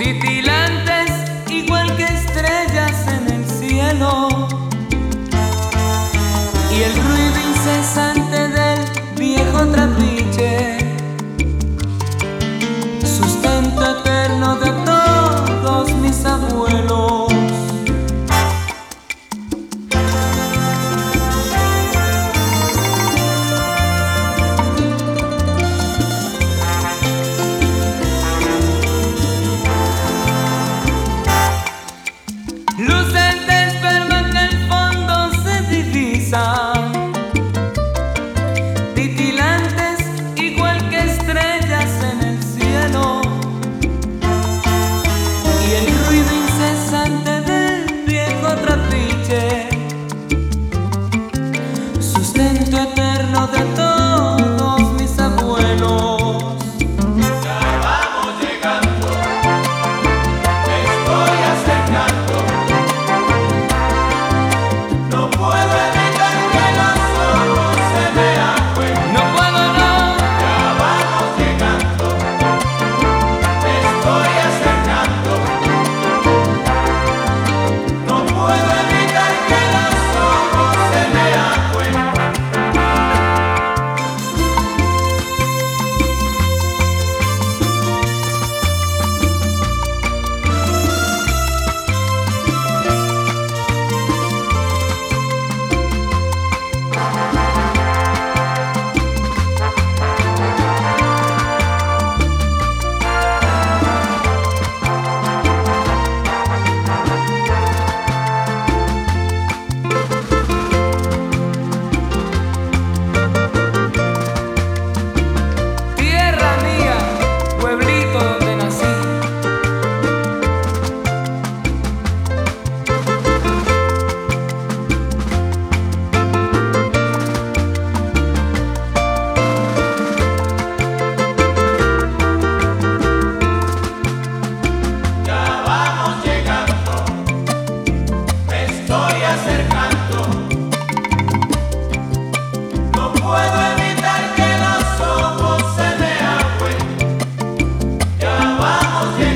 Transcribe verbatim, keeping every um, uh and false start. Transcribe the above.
titilantes igual que estrellas en el cielo, y el ruido incesante del viejo trapiche, sustento eterno de todos mis abuelos. Luces de esperma que al fondo se divisan, titilantes igual que estrellas en el cielo, y el ruido incesante del viejo trapiche, sustento eterno de todos mis abuelos. Ya vamos llegando, me estoy acercando. No puedo evitar que los ojos se me agüen. No puedo, no. Ya vamos llegando, me estoy acercando. No puedo evitar que los ojos se me agüen. Tierra mía, pueblito donde nací. Ya vamos llegando, me estoy acercando. No puedo evitar que los ojos se me agüen. Ya vamos llegando.